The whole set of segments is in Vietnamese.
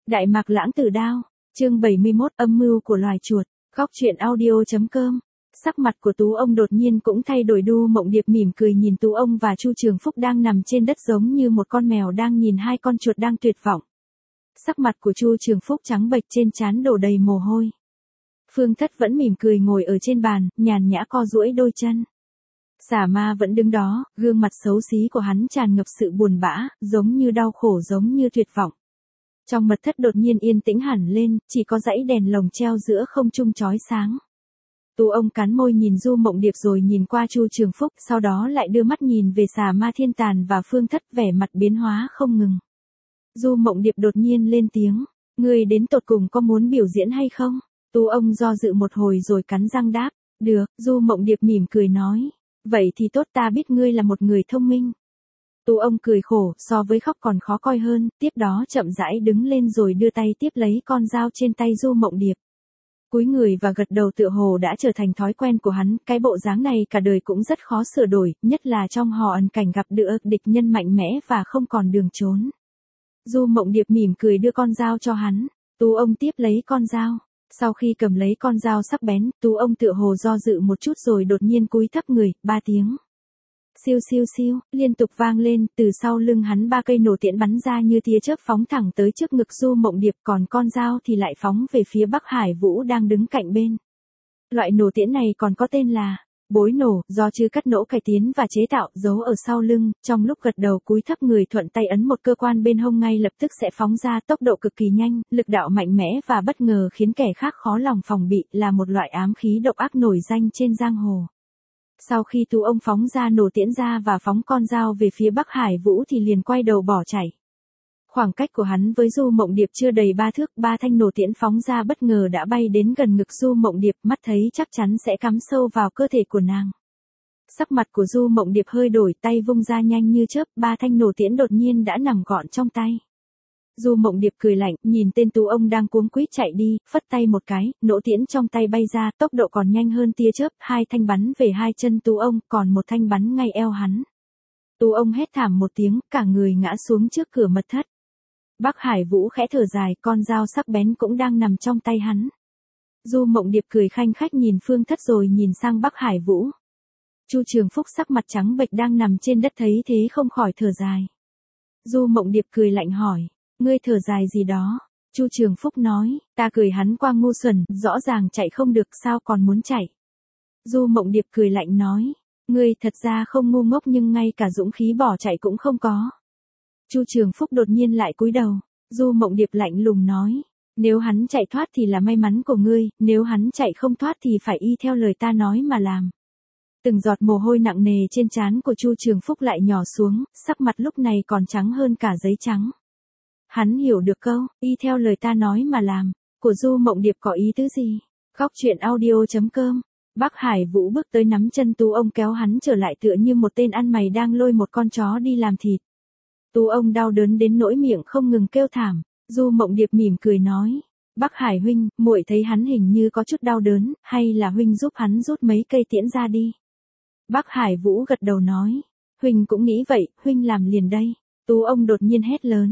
Đại Mạc Lãng Tử Đao, chương 71, âm mưu của loài chuột, góc truyện audio.com. Sắc mặt của Tú ông đột nhiên cũng thay đổi. Du Mộng Điệp mỉm cười nhìn Tú ông và Chu Trường Phúc đang nằm trên đất giống như một con mèo đang nhìn hai con chuột đang tuyệt vọng. Sắc mặt của Chu Trường Phúc trắng bệch, trên trán đổ đầy mồ hôi. Phương Thất vẫn mỉm cười ngồi ở trên bàn, nhàn nhã co duỗi đôi chân. Xà Ma vẫn đứng đó, gương mặt xấu xí của hắn tràn ngập sự buồn bã, giống như đau khổ, giống như tuyệt vọng. Trong mật thất đột nhiên yên tĩnh hẳn lên, chỉ có dãy đèn lồng treo giữa không trung chói sáng. Tú ông cắn môi nhìn Du Mộng Điệp rồi nhìn qua Chu Trường Phúc, sau đó lại đưa mắt nhìn về Xà Ma Thiên Tàn và Phương Thất, vẻ mặt biến hóa không ngừng. Du Mộng Điệp đột nhiên lên tiếng, ngươi đến tột cùng có muốn biểu diễn hay không? Tú ông do dự một hồi rồi cắn răng đáp, được. Du Mộng Điệp mỉm cười nói, vậy thì tốt, ta biết ngươi là một người thông minh. Tú ông cười khổ, so với khóc còn khó coi hơn, tiếp đó chậm rãi đứng lên rồi đưa tay tiếp lấy con dao trên tay Du Mộng Điệp. Cúi người và gật đầu tựa hồ đã trở thành thói quen của hắn, cái bộ dáng này cả đời cũng rất khó sửa đổi, nhất là trong hò ẩn cảnh gặp được địch nhân mạnh mẽ và không còn đường trốn. Du Mộng Điệp mỉm cười đưa con dao cho hắn, Tú ông tiếp lấy con dao. Sau khi cầm lấy con dao sắc bén, Tú ông tựa hồ do dự một chút rồi đột nhiên cúi thấp người, 3 tiếng. Siêu siêu siêu, liên tục vang lên, từ sau lưng hắn 3 cây nổ tiễn bắn ra như tia chớp phóng thẳng tới trước ngực Du Mộng Điệp, còn con dao thì lại phóng về phía Bắc Hải Vũ đang đứng cạnh bên. Loại nổ tiễn này còn có tên là bối nổ, do Chư Cắt Nỗ cải tiến và chế tạo, giấu ở sau lưng, trong lúc gật đầu cúi thấp người thuận tay ấn một cơ quan bên hông ngay lập tức sẽ phóng ra, tốc độ cực kỳ nhanh, lực đạo mạnh mẽ và bất ngờ khiến kẻ khác khó lòng phòng bị, là một loại ám khí độc ác nổi danh trên giang hồ. Sau khi Tú ông phóng ra nổ tiễn ra và phóng con dao về phía Bắc Hải Vũ thì liền quay đầu bỏ chạy. Khoảng cách của hắn với Du Mộng Điệp chưa đầy 3 thước, 3 thanh nổ tiễn phóng ra bất ngờ đã bay đến gần ngực Du Mộng Điệp, mắt thấy chắc chắn sẽ cắm sâu vào cơ thể của nàng. Sắc mặt của Du Mộng Điệp hơi đổi, tay vung ra nhanh như chớp, 3 thanh nổ tiễn đột nhiên đã nằm gọn trong tay. Du Mộng Điệp cười lạnh, nhìn tên Tú ông đang cuống quýt chạy đi, phất tay một cái, nổ tiễn trong tay bay ra, tốc độ còn nhanh hơn tia chớp, 2 thanh bắn về 2 chân Tú ông, còn 1 thanh bắn ngay eo hắn. Tú ông hét thảm một tiếng, cả người ngã xuống trước cửa mật thất. Bắc Hải Vũ khẽ thở dài, con dao sắc bén cũng đang nằm trong tay hắn. Du Mộng Điệp cười khanh khách nhìn Phương Thất rồi nhìn sang Bắc Hải Vũ. Chu Trường Phúc sắc mặt trắng bệch đang nằm trên đất thấy thế không khỏi thở dài. Du Mộng Điệp cười lạnh hỏi, ngươi thở dài gì đó? Chu Trường Phúc nói, ta cười hắn qua ngu xuẩn, rõ ràng chạy không được sao còn muốn chạy. Du Mộng Điệp cười lạnh nói, ngươi thật ra không ngu ngốc nhưng ngay cả dũng khí bỏ chạy cũng không có. Chu Trường Phúc đột nhiên lại cúi đầu, Du Mộng Điệp lạnh lùng nói, nếu hắn chạy thoát thì là may mắn của ngươi, nếu hắn chạy không thoát thì phải y theo lời ta nói mà làm. Từng giọt mồ hôi nặng nề trên trán của Chu Trường Phúc lại nhỏ xuống, sắc mặt lúc này còn trắng hơn cả giấy trắng. Hắn hiểu được câu, y theo lời ta nói mà làm, của Du Mộng Điệp có ý tứ gì? Góc truyện audio.com. Bắc Hải Vũ bước tới nắm chân Tú ông kéo hắn trở lại tựa như một tên ăn mày đang lôi một con chó đi làm thịt. Tú ông đau đớn đến nỗi miệng không ngừng kêu thảm. Du Mộng Điệp mỉm cười nói, Bắc Hải huynh, muội thấy hắn hình như có chút đau đớn, hay là huynh giúp hắn rút mấy cây tiễn ra đi. Bắc Hải Vũ gật đầu nói, huynh cũng nghĩ vậy, huynh làm liền đây. Tú ông đột nhiên hét lớn,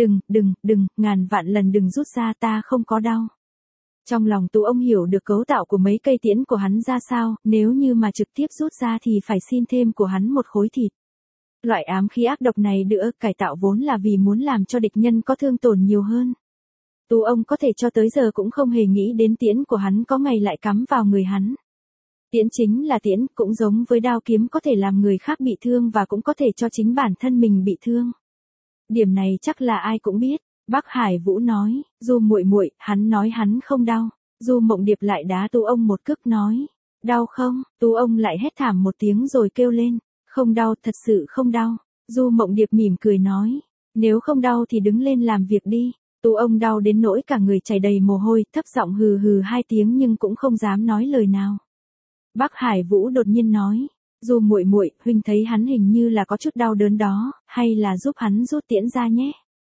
đừng, ngàn vạn lần đừng rút ra, ta không có đau. Trong lòng Tú ông hiểu được cấu tạo của mấy cây tiễn của hắn ra sao, nếu như mà trực tiếp rút ra thì phải xin thêm của hắn một khối thịt. Loại ám khí ác độc này được cải tạo vốn là vì muốn làm cho địch nhân có thương tổn nhiều hơn. Tú ông có thể cho tới giờ cũng không hề nghĩ đến tiễn của hắn có ngày lại cắm vào người hắn. Tiễn chính là tiễn, cũng giống với đao kiếm có thể làm người khác bị thương và cũng có thể cho chính bản thân mình bị thương. Điểm này chắc là ai cũng biết. Bắc Hải Vũ nói, Du muội, hắn nói hắn không đau. Du Mộng Điệp lại đá Tú ông một cước nói, đau không? Tú ông lại hét thảm một tiếng rồi kêu lên, không đau, thật sự không đau. Du Mộng Điệp mỉm cười nói, nếu không đau thì đứng lên làm việc đi. Tú ông đau đến nỗi cả người chảy đầy mồ hôi, thấp giọng hừ hừ 2 tiếng nhưng cũng không dám nói lời nào. Bắc Hải Vũ đột nhiên nói, Du muội, huynh thấy hắn hình như là có chút đau đớn đó, hay là giúp hắn rút tiễn ra nhé.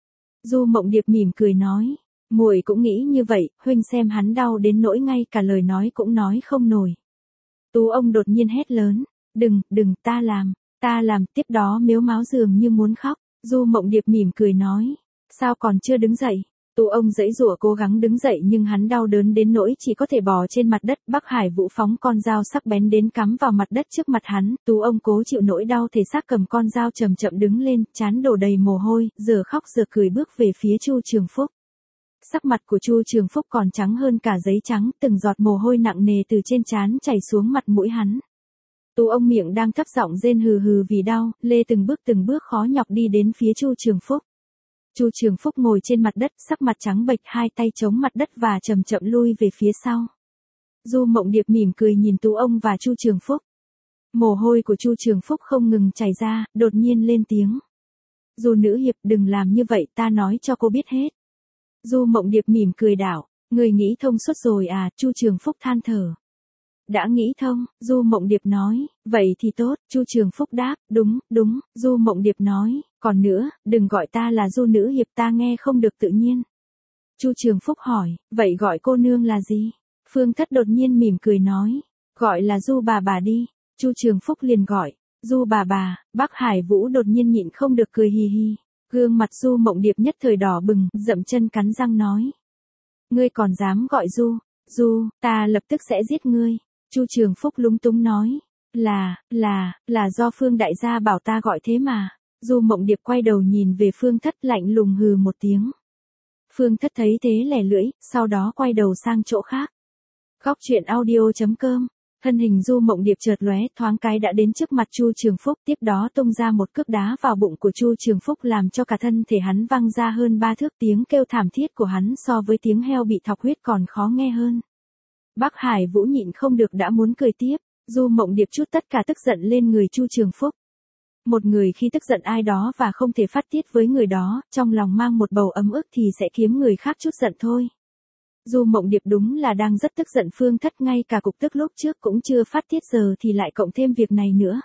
Du Mộng Điệp mỉm cười nói, muội cũng nghĩ như vậy, huynh xem hắn đau đến nỗi ngay cả lời nói cũng nói không nổi. Tú ông đột nhiên hét lớn, đừng, ta làm, tiếp đó mếu máo dường như muốn khóc. Du Mộng Điệp mỉm cười nói, sao còn chưa đứng dậy? Tú ông giãy giụa cố gắng đứng dậy nhưng hắn đau đớn đến nỗi chỉ có thể bò trên mặt đất. Bắc Hải Vũ phóng con dao sắc bén đến cắm vào mặt đất trước mặt hắn. Tú ông cố chịu nỗi đau thể xác cầm con dao chậm chậm đứng lên, trán đổ đầy mồ hôi, giờ khóc giờ cười bước về phía Chu Trường Phúc. Sắc mặt của Chu Trường Phúc còn trắng hơn cả giấy trắng, từng giọt mồ hôi nặng nề từ trên trán chảy xuống mặt mũi hắn. Tú ông miệng đang thấp giọng rên hừ hừ vì đau, lê từng bước khó nhọc đi đến phía Chu Trường Phúc. Chu Trường Phúc ngồi trên mặt đất, sắc mặt trắng bệch, hai tay chống mặt đất và chậm chậm lui về phía sau. Du Mộng Điệp mỉm cười nhìn Tú ông và Chu Trường Phúc. Mồ hôi của Chu Trường Phúc không ngừng chảy ra, đột nhiên lên tiếng. Du nữ hiệp, đừng làm như vậy, ta nói cho cô biết hết. Du Mộng Điệp mỉm cười đảo, người nghĩ thông suốt rồi à? Chu Trường Phúc than thở. Đã nghĩ thông, Du Mộng Điệp nói, vậy thì tốt. Chu Trường Phúc đáp, đúng. Du Mộng Điệp nói, còn nữa, đừng gọi ta là Du nữ hiệp, ta nghe không được tự nhiên. Chu Trường Phúc hỏi, vậy gọi cô nương là gì? Phương Thất đột nhiên mỉm cười nói, gọi là Du bà đi. Chu Trường Phúc liền gọi, Du bà. Bắc Hải Vũ đột nhiên nhịn không được cười hì hì. Gương mặt Du Mộng Điệp nhất thời đỏ bừng, dậm chân cắn răng nói. Ngươi còn dám gọi Du, ta lập tức sẽ giết ngươi. Chu Trường Phúc lúng túng nói. Là do Phương đại gia bảo ta gọi thế mà. Du Mộng Điệp quay đầu nhìn về Phương Thất lạnh lùng hừ một tiếng. Phương Thất thấy thế lẻ lưỡi, sau đó quay đầu sang chỗ khác. Góc truyện audio.com. Thân hình Du Mộng Điệp chợt lóe, thoáng cái đã đến trước mặt Chu Trường Phúc, tiếp đó tung ra một cước đá vào bụng của Chu Trường Phúc làm cho cả thân thể hắn văng ra hơn 3 thước, tiếng kêu thảm thiết của hắn so với tiếng heo bị thọc huyết còn khó nghe hơn. Bắc Hải Vũ nhịn không được đã muốn cười tiếp, Du Mộng Điệp trút tất cả tức giận lên người Chu Trường Phúc. Một người khi tức giận ai đó và không thể phát tiết với người đó, trong lòng mang một bầu ấm ức thì sẽ kiếm người khác chút giận thôi. Du Mộng Điệp đúng là đang rất tức giận, Phương Thất ngay cả cục tức lúc trước cũng chưa phát tiết, giờ thì lại cộng thêm việc này nữa.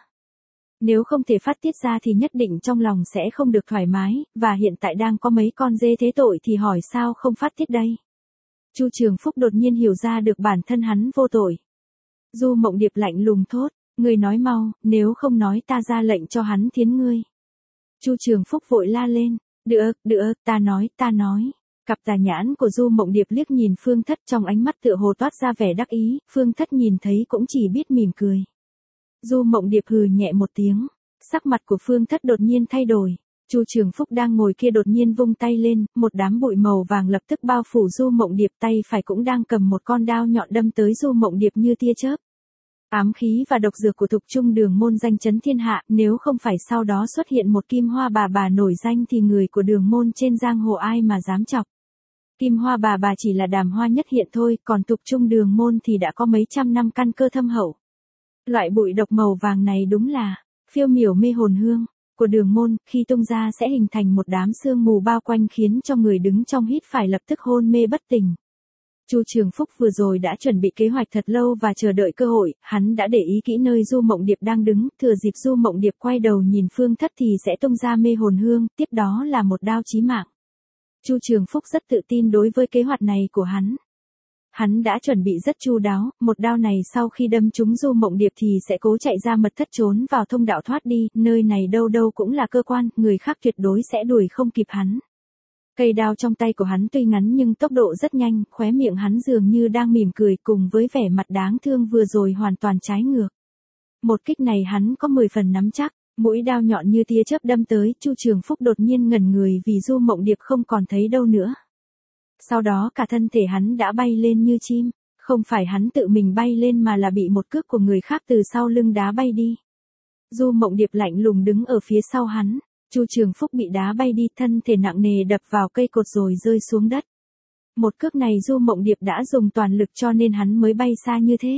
Nếu không thể phát tiết ra thì nhất định trong lòng sẽ không được thoải mái, và hiện tại đang có mấy con dê thế tội thì hỏi sao không phát tiết đây. Chu Trường Phúc đột nhiên hiểu ra được bản thân hắn vô tội. Du Mộng Điệp lạnh lùng thốt, ngươi nói mau, nếu không nói ta ra lệnh cho hắn thiến ngươi. Chu Trường Phúc vội la lên, được, ta nói. Cặp tà nhãn của Du Mộng Điệp liếc nhìn Phương Thất, trong ánh mắt tựa hồ toát ra vẻ đắc ý, Phương Thất nhìn thấy cũng chỉ biết mỉm cười. Du Mộng Điệp hừ nhẹ một tiếng, sắc mặt của Phương Thất đột nhiên thay đổi. Chu Trường Phúc đang ngồi kia đột nhiên vung tay lên, một đám bụi màu vàng lập tức bao phủ Du Mộng Điệp, tay phải cũng đang cầm một con đao nhọn đâm tới Du Mộng Điệp như tia chớp. Ám khí và độc dược của Thục Trung Đường môn danh chấn thiên hạ, nếu không phải sau đó xuất hiện một Kim Hoa bà nổi danh thì người của Đường môn trên giang hồ ai mà dám chọc. Kim Hoa bà chỉ là đàm hoa nhất hiện thôi, còn Thục Trung Đường môn thì đã có mấy trăm năm căn cơ thâm hậu. Loại bụi độc màu vàng này đúng là phiêu miểu mê hồn hương của Đường môn, khi tung ra sẽ hình thành một đám sương mù bao quanh khiến cho người đứng trong hít phải lập tức hôn mê bất tỉnh. Chu Trường Phúc vừa rồi đã chuẩn bị kế hoạch thật lâu và chờ đợi cơ hội, hắn đã để ý kỹ nơi Du Mộng Điệp đang đứng, thừa dịp Du Mộng Điệp quay đầu nhìn Phương Thất thì sẽ tung ra mê hồn hương, tiếp đó là một đao chí mạng. Chu Trường Phúc rất tự tin đối với kế hoạch này của hắn. Hắn đã chuẩn bị rất chu đáo, một đao này sau khi đâm trúng Du Mộng Điệp thì sẽ cố chạy ra mật thất trốn vào thông đạo thoát đi, nơi này đâu đâu cũng là cơ quan, người khác tuyệt đối sẽ đuổi không kịp hắn. Cây đao trong tay của hắn tuy ngắn nhưng tốc độ rất nhanh, khóe miệng hắn dường như đang mỉm cười, cùng với vẻ mặt đáng thương vừa rồi hoàn toàn trái ngược. Một kích này hắn có 10 phần nắm chắc, mũi đao nhọn như tia chớp đâm tới, Chu Trường Phúc đột nhiên ngẩn người vì Du Mộng Điệp không còn thấy đâu nữa. Sau đó cả thân thể hắn đã bay lên như chim, không phải hắn tự mình bay lên mà là bị một cước của người khác từ sau lưng đá bay đi. Du Mộng Điệp lạnh lùng đứng ở phía sau hắn. Chu Trường Phúc bị đá bay đi, thân thể nặng nề đập vào cây cột rồi rơi xuống đất. Một cước này Du Mộng Điệp đã dùng toàn lực cho nên hắn mới bay xa như thế.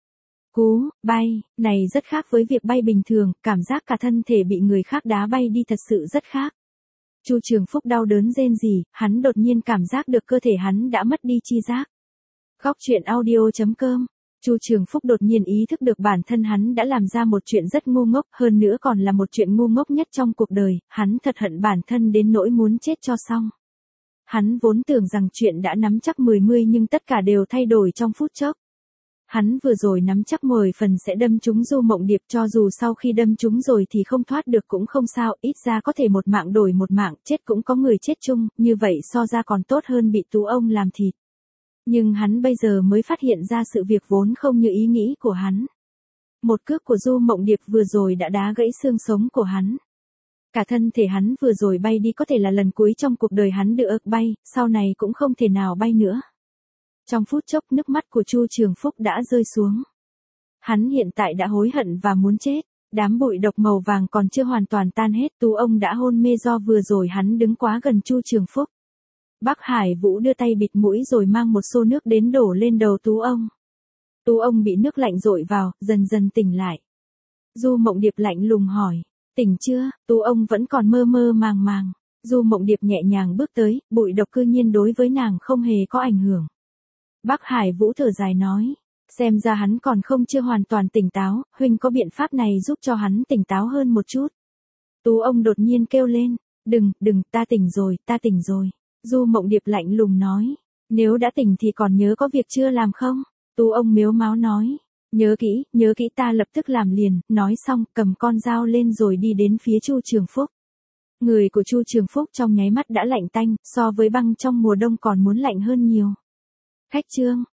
Cú bay này rất khác với việc bay bình thường, cảm giác cả thân thể bị người khác đá bay đi thật sự rất khác. Chu Trường Phúc đau đớn rên rỉ, hắn đột nhiên cảm giác được cơ thể hắn đã mất đi chi giác. Góc truyện audio.com. Chu Trường Phúc đột nhiên ý thức được bản thân hắn đã làm ra một chuyện rất ngu ngốc, hơn nữa còn là một chuyện ngu ngốc nhất trong cuộc đời, hắn thật hận bản thân đến nỗi muốn chết cho xong. Hắn vốn tưởng rằng chuyện đã nắm chắc 10 nhưng tất cả đều thay đổi trong phút chốc. Hắn vừa rồi nắm chắc 10 phần sẽ đâm trúng Du Mộng Điệp, cho dù sau khi đâm trúng rồi thì không thoát được cũng không sao, ít ra có thể một mạng đổi một mạng, chết cũng có người chết chung, như vậy so ra còn tốt hơn bị Tú ông làm thịt. Nhưng hắn bây giờ mới phát hiện ra sự việc vốn không như ý nghĩ của hắn. Một cước của Du Mộng Điệp vừa rồi đã đá gãy xương sống của hắn. Cả thân thể hắn vừa rồi bay đi có thể là lần cuối trong cuộc đời hắn được bay, sau này cũng không thể nào bay nữa. Trong phút chốc nước mắt của Chu Trường Phúc đã rơi xuống. Hắn hiện tại đã hối hận và muốn chết. Đám bụi độc màu vàng còn chưa hoàn toàn tan hết, Tú ông đã hôn mê do vừa rồi hắn đứng quá gần Chu Trường Phúc. Bác Hải Vũ đưa tay bịt mũi rồi mang một xô nước đến đổ lên đầu Tú ông. Tú ông bị nước lạnh dội vào, dần dần tỉnh lại. Du Mộng Điệp lạnh lùng hỏi, tỉnh chưa? Tú ông vẫn còn mơ mơ màng màng. Du Mộng Điệp nhẹ nhàng bước tới, bụi độc cư nhiên đối với nàng không hề có ảnh hưởng. Bác Hải Vũ thở dài nói, xem ra hắn còn chưa hoàn toàn tỉnh táo, huynh có biện pháp này giúp cho hắn tỉnh táo hơn một chút. Tú ông đột nhiên kêu lên, đừng, ta tỉnh rồi. Du Mộng Điệp lạnh lùng nói, nếu đã tỉnh thì còn nhớ có việc chưa làm không? Tú ông mếu máo nói, nhớ kỹ ta lập tức làm liền, nói xong cầm con dao lên rồi đi đến phía Chu Trường Phúc. Người của Chu Trường Phúc trong nháy mắt đã lạnh tanh, so với băng trong mùa đông còn muốn lạnh hơn nhiều. Khách Trương,